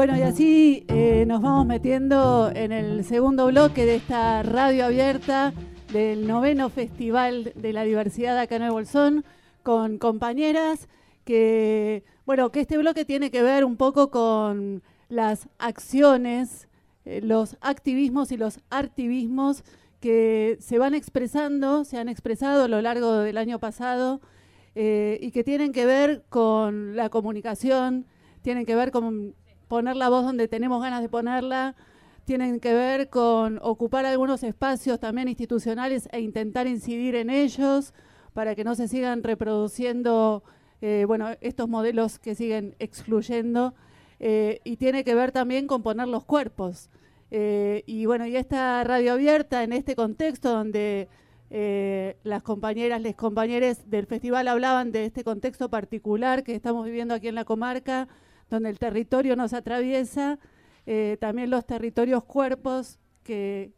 Bueno, y así nos vamos metiendo en el segundo bloque de esta radio abierta del 9º Festival de la Diversidad acá en el Bolsón, con compañeras que este bloque tiene que ver un poco con las acciones, los activismos y los artivismos que se han expresado a lo largo del año pasado y que tienen que ver con la comunicación, tienen que ver con poner la voz donde tenemos ganas de ponerla, tienen que ver con ocupar algunos espacios también institucionales e intentar incidir en ellos para que no se sigan reproduciendo estos modelos que siguen excluyendo, y tiene que ver también con poner los cuerpos. Y esta radio abierta en este contexto donde las compañeras, les compañeros del festival hablaban de este contexto particular que estamos viviendo aquí en la comarca, donde el territorio nos atraviesa, también los territorios cuerpos que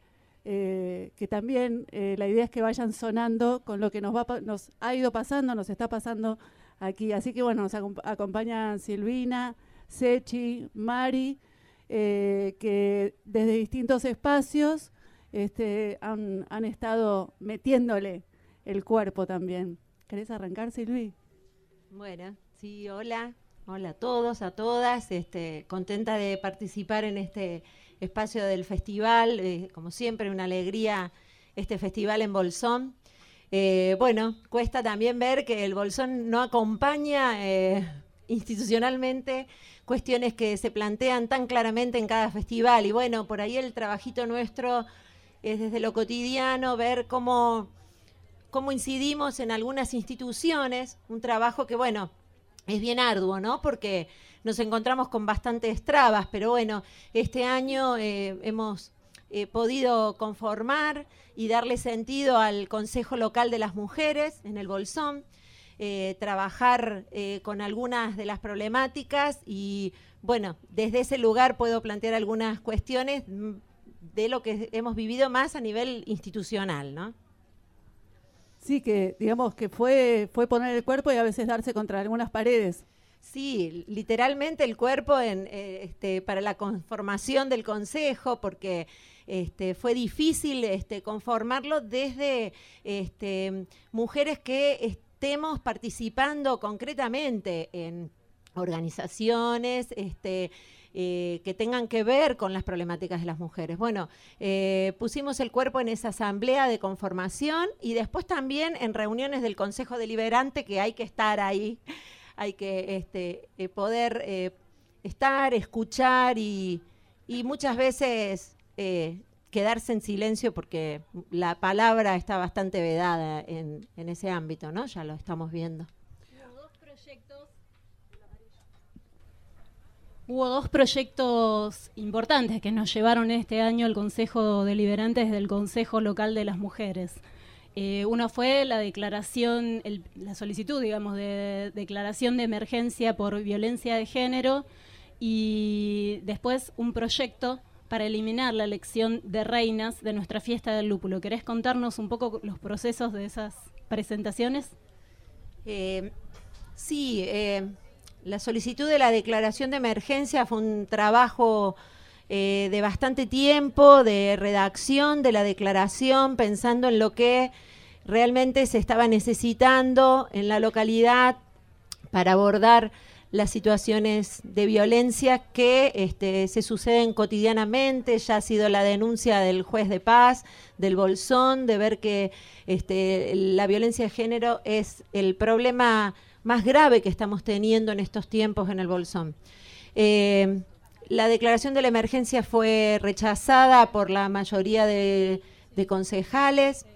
también la idea es que vayan sonando con lo que nos ha ido pasando, nos está pasando aquí. Así que nos acompañan Silvina, Sechi, Mari, que desde distintos espacios han estado metiéndole el cuerpo también. ¿Querés arrancar, Silvi? Bueno, sí, hola a todos, a todas, contenta de participar en este espacio del festival, como siempre una alegría este festival en Bolsón. Cuesta también ver que el Bolsón no acompaña institucionalmente cuestiones que se plantean tan claramente en cada festival, y por ahí el trabajito nuestro es desde lo cotidiano, ver cómo incidimos en algunas instituciones, un trabajo que es bien arduo, ¿no? Porque nos encontramos con bastantes trabas, pero este año hemos podido conformar y darle sentido al Consejo Local de las Mujeres en el Bolsón, trabajar con algunas de las problemáticas y, desde ese lugar puedo plantear algunas cuestiones de lo que hemos vivido más a nivel institucional, ¿no? Sí, que digamos que fue poner el cuerpo y a veces darse contra algunas paredes. Sí, literalmente el cuerpo para la conformación del consejo, porque fue difícil conformarlo desde mujeres que estemos participando concretamente en organizaciones, que tengan que ver con las problemáticas de las mujeres. Pusimos el cuerpo en esa asamblea de conformación y después también en reuniones del Consejo Deliberante, que hay que estar ahí, hay que poder estar, escuchar y muchas veces quedarse en silencio porque la palabra está bastante vedada en ese ámbito, ¿no? Ya lo estamos viendo. Hubo dos proyectos importantes que nos llevaron este año al Consejo Deliberante desde el Consejo Local de las Mujeres. Uno fue la declaración, la solicitud, digamos, de declaración de emergencia por violencia de género, y después un proyecto para eliminar la elección de reinas de nuestra fiesta del lúpulo. ¿Querés contarnos un poco los procesos de esas presentaciones? Sí. La solicitud de la declaración de emergencia fue un trabajo de bastante tiempo, de redacción de la declaración, pensando en lo que realmente se estaba necesitando en la localidad para abordar las situaciones de violencia que se suceden cotidianamente. Ya ha sido la denuncia del juez de paz, del Bolsón, de ver que la violencia de género es el problema más grave que estamos teniendo en estos tiempos en el Bolsón. La declaración de la emergencia fue rechazada por la mayoría de concejales,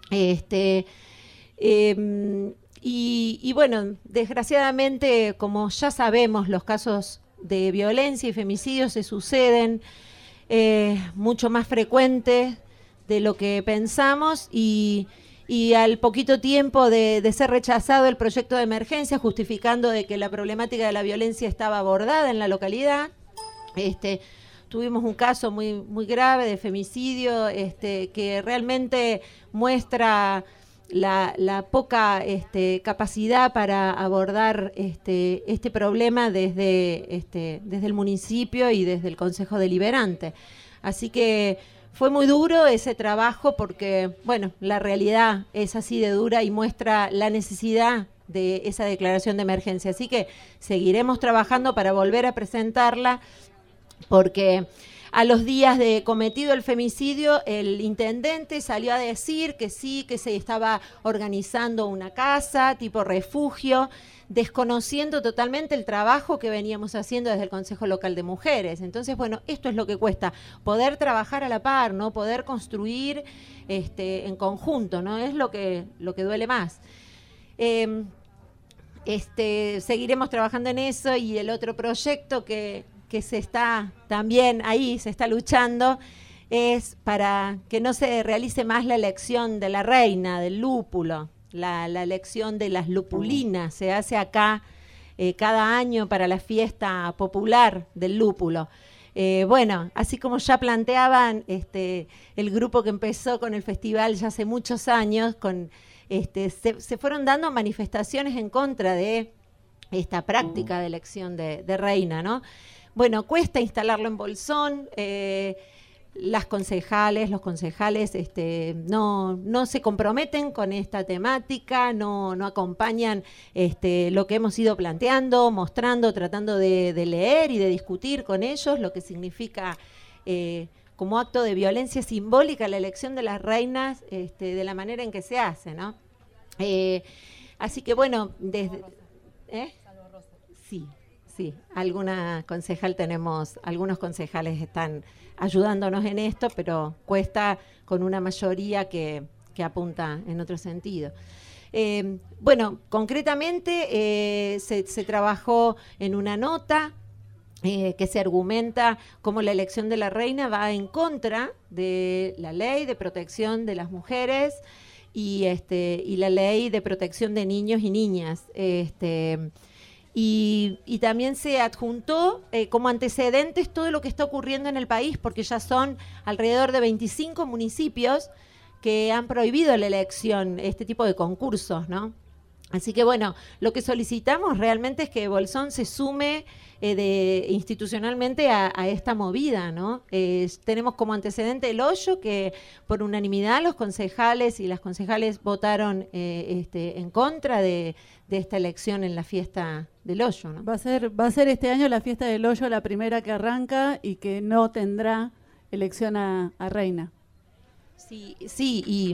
desgraciadamente, como ya sabemos, los casos de violencia y femicidios se suceden mucho más frecuentes de lo que pensamos, y al poquito tiempo de ser rechazado el proyecto de emergencia, justificando de que la problemática de la violencia estaba abordada en la localidad, tuvimos un caso muy, muy grave de femicidio, que realmente muestra la poca capacidad para abordar este problema desde el municipio y desde el Consejo Deliberante. Así que fue muy duro ese trabajo porque, bueno, la realidad es así de dura y muestra la necesidad de esa declaración de emergencia. Así que seguiremos trabajando para volver a presentarla, porque a los días de cometido el femicidio, el intendente salió a decir que sí, que se estaba organizando una casa tipo refugio, desconociendo totalmente el trabajo que veníamos haciendo desde el Consejo Local de Mujeres. Entonces, bueno, esto es lo que cuesta, poder trabajar a la par, ¿no? Poder construir en conjunto, ¿no? Es lo que duele más. Seguiremos trabajando en eso, y el otro proyecto que se está también ahí, se está luchando, es para que no se realice más la elección de la reina, del lúpulo, la elección de las lupulinas. Se hace acá cada año para la fiesta popular del lúpulo. Bueno, así como ya planteaban el grupo que empezó con el festival ya hace muchos años, se fueron dando manifestaciones en contra de esta práctica de elección de reina, ¿no? Bueno, cuesta instalarlo en Bolsón, las concejales, los concejales no se comprometen con esta temática, no acompañan lo que hemos ido planteando, mostrando, tratando de leer y de discutir con ellos lo que significa como acto de violencia simbólica la elección de las reinas de la manera en que se hace, ¿no? Así que bueno, desde... Sí, algunos concejales están ayudándonos en esto, pero cuesta con una mayoría que apunta en otro sentido. Bueno, concretamente se trabajó en una nota que se argumenta cómo la elección de la reina va en contra de la ley de protección de las mujeres y la ley de protección de niños y niñas. Y también se adjuntó como antecedentes todo lo que está ocurriendo en el país, porque ya son alrededor de 25 municipios que han prohibido la elección, este tipo de concursos, ¿no? Así que bueno, lo que solicitamos realmente es que Bolsón se sume institucionalmente a esta movida, ¿no? Tenemos como antecedente el Hoyo, que por unanimidad los concejales y las concejales votaron en contra de esta elección en la fiesta del Hoyo, ¿no? Va a ser este año la fiesta del Hoyo la primera que arranca y que no tendrá elección a reina. Sí, y...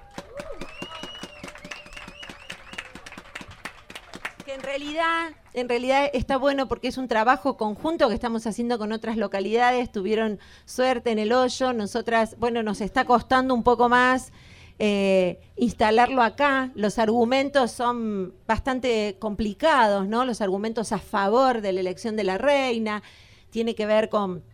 que en realidad está bueno porque es un trabajo conjunto que estamos haciendo con otras localidades. Tuvieron suerte en el Hoyo. Nosotras, bueno, nos está costando un poco más instalarlo acá. Los argumentos son bastante complicados, ¿no? Los argumentos a favor de la elección de la reina tiene que ver con